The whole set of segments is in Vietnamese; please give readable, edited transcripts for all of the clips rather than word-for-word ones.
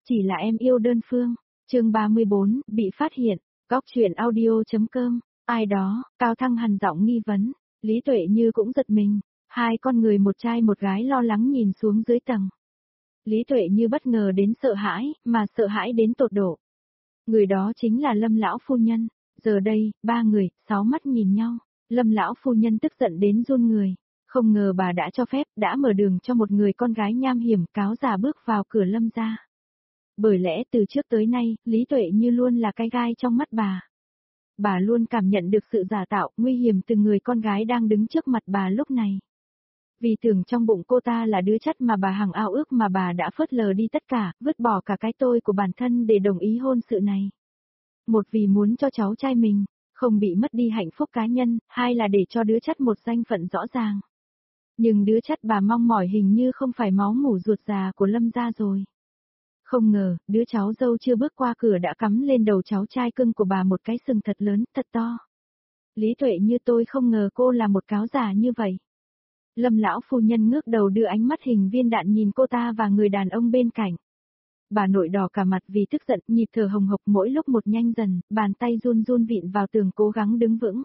Chỉ là em yêu đơn phương. Chương 34, bị phát hiện. Góc truyện audio.com. Ai đó, Cao Thăng hằn giọng nghi vấn. Lý Tuệ Như cũng giật mình. Hai con người một trai một gái lo lắng nhìn xuống dưới tầng. Lý Tuệ Như bất ngờ đến sợ hãi, mà sợ hãi đến tột độ. Người đó chính là Lâm lão phu nhân. Giờ đây, ba người, sáu mắt nhìn nhau. Lâm lão phu nhân tức giận đến run người. Không ngờ bà đã cho phép, đã mở đường cho một người con gái nham hiểm cáo già bước vào cửa Lâm gia. Bởi lẽ từ trước tới nay, Lý Tuệ Như luôn là cái gai trong mắt bà. Bà luôn cảm nhận được sự giả tạo, nguy hiểm từ người con gái đang đứng trước mặt bà lúc này. Vì tưởng trong bụng cô ta là đứa chất mà bà hằng ao ước mà bà đã phớt lờ đi tất cả, vứt bỏ cả cái tôi của bản thân để đồng ý hôn sự này. Một vì muốn cho cháu trai mình, không bị mất đi hạnh phúc cá nhân, hai là để cho đứa chất một danh phận rõ ràng. Nhưng đứa chất bà mong mỏi hình như không phải máu mủ ruột già của Lâm gia rồi. Không ngờ, đứa cháu dâu chưa bước qua cửa đã cắm lên đầu cháu trai cưng của bà một cái sừng thật lớn, thật to. Lý Tuệ Như tôi không ngờ cô là một cáo già như vậy. Lâm lão phu nhân ngước đầu đưa ánh mắt hình viên đạn nhìn cô ta và người đàn ông bên cạnh. Bà nội đỏ cả mặt vì tức giận, nhịp thở hồng hộc mỗi lúc một nhanh dần, bàn tay run run vịn vào tường cố gắng đứng vững.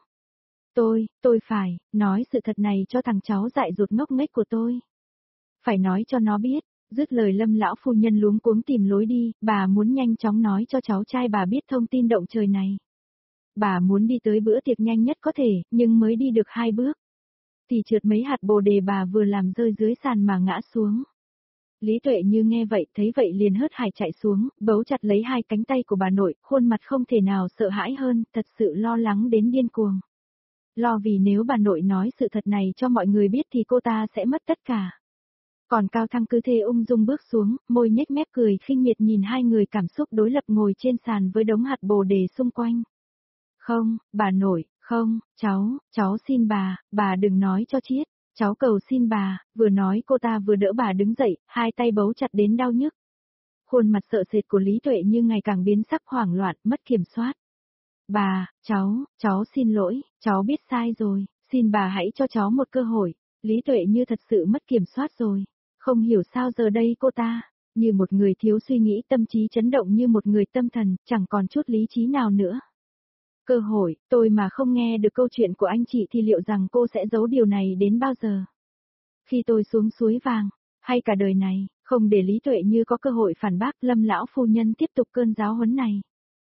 Tôi phải, nói sự thật này cho thằng cháu dại dột ngốc nghếch của tôi. Phải nói cho nó biết. Dứt lời Lâm lão phu nhân luống cuống tìm lối đi, bà muốn nhanh chóng nói cho cháu trai bà biết thông tin động trời này. Bà muốn đi tới bữa tiệc nhanh nhất có thể, nhưng mới đi được 2 bước. Thì trượt mấy hạt bồ đề bà vừa làm rơi dưới sàn mà ngã xuống. Lý Tuệ Như nghe vậy, thấy vậy liền hớt hải chạy xuống, bấu chặt lấy hai cánh tay của bà nội, khuôn mặt không thể nào sợ hãi hơn, thật sự lo lắng đến điên cuồng. Lo vì nếu bà nội nói sự thật này cho mọi người biết thì cô ta sẽ mất tất cả. Còn Cao Thăng cứ thế ung dung bước xuống, môi nhếch mép cười khinh miệt nhìn hai người cảm xúc đối lập ngồi trên sàn với đống hạt bồ đề xung quanh. Không, bà nội, không, cháu xin bà đừng nói cho Chiết, cháu cầu xin bà, vừa nói cô ta vừa đỡ bà đứng dậy, hai tay bấu chặt đến đau nhức. Khuôn mặt sợ sệt của Lý Tuệ Như ngày càng biến sắc hoảng loạn, mất kiểm soát. Bà, cháu xin lỗi, cháu biết sai rồi, xin bà hãy cho cháu một cơ hội. Lý Tuệ Như thật sự mất kiểm soát rồi. Không hiểu sao giờ đây cô ta, như một người thiếu suy nghĩ tâm trí chấn động như một người tâm thần, chẳng còn chút lý trí nào nữa. Cơ hội, tôi mà không nghe được câu chuyện của anh chị thì liệu rằng cô sẽ giấu điều này đến bao giờ? Khi tôi xuống suối vàng, hay cả đời này, không để Lý Tuệ Như có cơ hội phản bác, Lâm lão phu nhân tiếp tục cơn giáo huấn này.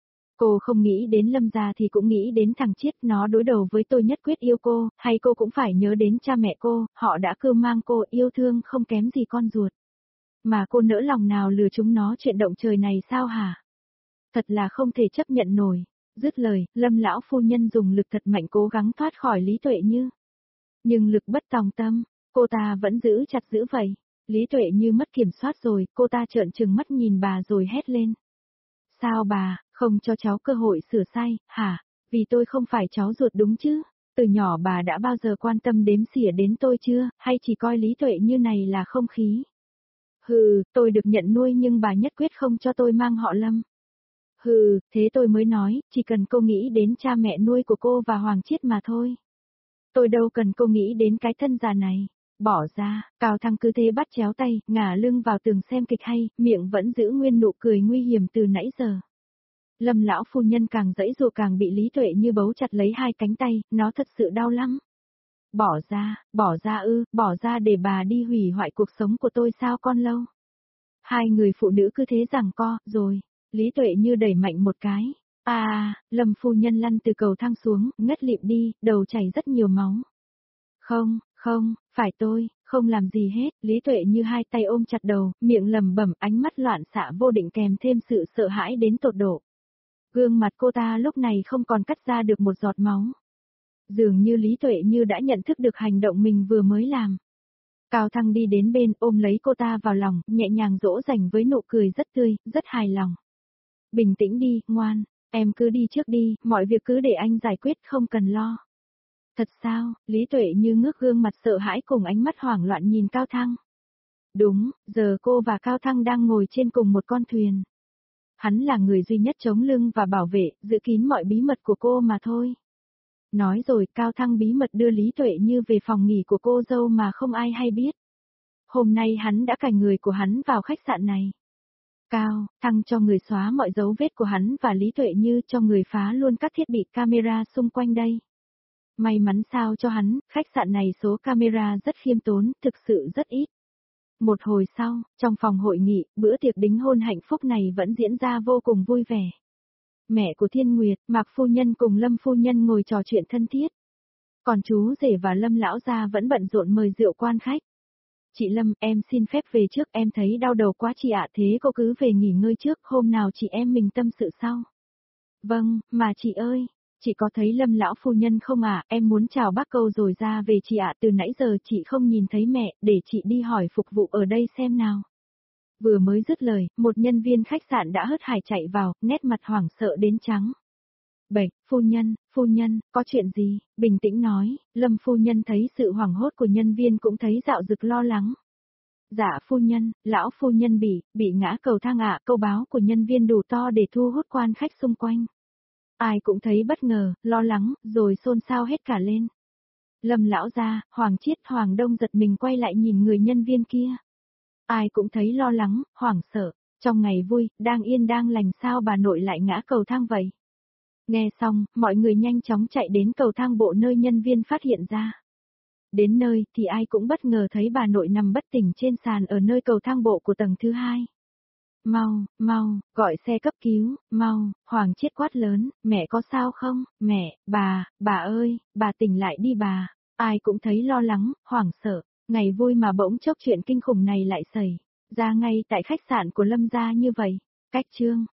Cô không nghĩ đến Lâm gia thì cũng nghĩ đến thằng Chiết, nó đối đầu với tôi nhất quyết yêu cô, hay cô cũng phải nhớ đến cha mẹ cô, họ đã cưu mang cô, yêu thương không kém gì con ruột. Mà cô nỡ lòng nào lừa chúng nó chuyện động trời này sao hả? Thật là không thể chấp nhận nổi. Dứt lời, Lâm lão phu nhân dùng lực thật mạnh cố gắng thoát khỏi Lý Tuệ Như. Nhưng lực bất tòng tâm, cô ta vẫn giữ chặt giữ vậy. Lý Tuệ Như mất kiểm soát rồi, cô ta trợn trừng mắt nhìn bà rồi hét lên. Sao bà, không cho cháu cơ hội sửa sai, hả? Vì tôi không phải cháu ruột đúng chứ? Từ nhỏ bà đã bao giờ quan tâm đếm xỉa đến tôi chưa, hay chỉ coi Lý Tuệ Như này là không khí? Hừ, tôi được nhận nuôi nhưng bà nhất quyết không cho tôi mang họ Lâm. Hừ, thế tôi mới nói, chỉ cần cô nghĩ đến cha mẹ nuôi của cô và Hoàng Chiết mà thôi. Tôi đâu cần cô nghĩ đến cái thân già này. Bỏ ra, Cao Thăng cứ thế bắt chéo tay, ngả lưng vào tường xem kịch hay, miệng vẫn giữ nguyên nụ cười nguy hiểm từ nãy giờ. Lâm lão phu nhân càng giãy giụa càng bị Lý Tuệ Như bấu chặt lấy hai cánh tay, nó thật sự đau lắm. Bỏ ra để bà đi hủy hoại cuộc sống của tôi sao con lâu. Hai người phụ nữ cứ thế giằng co, rồi, Lý Tuệ Như đẩy mạnh một cái. Lâm phu nhân lăn từ cầu thang xuống, ngất lịm đi, đầu chảy rất nhiều máu. Không, phải tôi, không làm gì hết, Lý Tuệ Như hai tay ôm chặt đầu, miệng lẩm bẩm, ánh mắt loạn xạ vô định kèm thêm sự sợ hãi đến tột độ. Gương mặt cô ta lúc này không còn cắt ra được một giọt máu. Dường như Lý Tuệ Như đã nhận thức được hành động mình vừa mới làm. Cao Thăng đi đến bên ôm lấy cô ta vào lòng, nhẹ nhàng dỗ dành với nụ cười rất tươi, rất hài lòng. Bình tĩnh đi, ngoan, em cứ đi trước đi, mọi việc cứ để anh giải quyết không cần lo. Thật sao, Lý Tuệ Như ngước gương mặt sợ hãi cùng ánh mắt hoảng loạn nhìn Cao Thăng. Đúng, giờ cô và Cao Thăng đang ngồi trên cùng một con thuyền. Hắn là người duy nhất chống lưng và bảo vệ, giữ kín mọi bí mật của cô mà thôi. Nói rồi Cao Thăng bí mật đưa Lý Tuệ Như về phòng nghỉ của cô dâu mà không ai hay biết. Hôm nay hắn đã cài người của hắn vào khách sạn này. Cao Thăng cho người xóa mọi dấu vết của hắn và Lý Tuệ Như cho người phá luôn các thiết bị camera xung quanh đây. May mắn sao cho hắn, khách sạn này số camera rất khiêm tốn, thực sự rất ít. Một hồi sau, trong phòng hội nghị, bữa tiệc đính hôn hạnh phúc này vẫn diễn ra vô cùng vui vẻ. Mẹ của Thiên Nguyệt, Mạc phu nhân cùng Lâm phu nhân ngồi trò chuyện thân thiết. Còn chú rể và Lâm lão gia vẫn bận rộn mời rượu quan khách. Chị Lâm, em xin phép về trước, em thấy đau đầu quá chị ạ, thế cô cứ về nghỉ ngơi trước, hôm nào chị em mình tâm sự sau. Vâng, mà chị ơi, chị có thấy Lâm lão phu nhân không ạ, em muốn chào bác câu rồi ra về chị ạ, từ nãy giờ chị không nhìn thấy mẹ, để chị đi hỏi phục vụ ở đây xem nào. Vừa mới dứt lời, một nhân viên khách sạn đã hớt hải chạy vào, nét mặt hoảng sợ đến trắng. Bạch, phu nhân, có chuyện gì? Bình tĩnh nói, Lâm phu nhân thấy sự hoảng hốt của nhân viên cũng thấy dạo dực lo lắng. Dạ phu nhân, lão phu nhân bị ngã cầu thang ạ, câu báo của nhân viên đủ to để thu hút quan khách xung quanh. Ai cũng thấy bất ngờ, lo lắng, rồi xôn xao hết cả lên. Lâm lão gia, Hoàng Chiết, Hoàng Đông giật mình quay lại nhìn người nhân viên kia. Ai cũng thấy lo lắng, hoảng sợ, trong ngày vui, đang yên đang lành sao bà nội lại ngã cầu thang vậy? Nghe xong, mọi người nhanh chóng chạy đến cầu thang bộ nơi nhân viên phát hiện ra. Đến nơi thì ai cũng bất ngờ thấy bà nội nằm bất tỉnh trên sàn ở nơi cầu thang bộ của tầng thứ 2. Mau, gọi xe cấp cứu, mau, Hoàng Chiết quát lớn, mẹ có sao không, mẹ, bà ơi, bà tỉnh lại đi bà. Ai cũng thấy lo lắng, hoảng sợ, ngày vui mà bỗng chốc chuyện kinh khủng này lại xảy ra ngay tại khách sạn của Lâm gia như vậy. Cách chương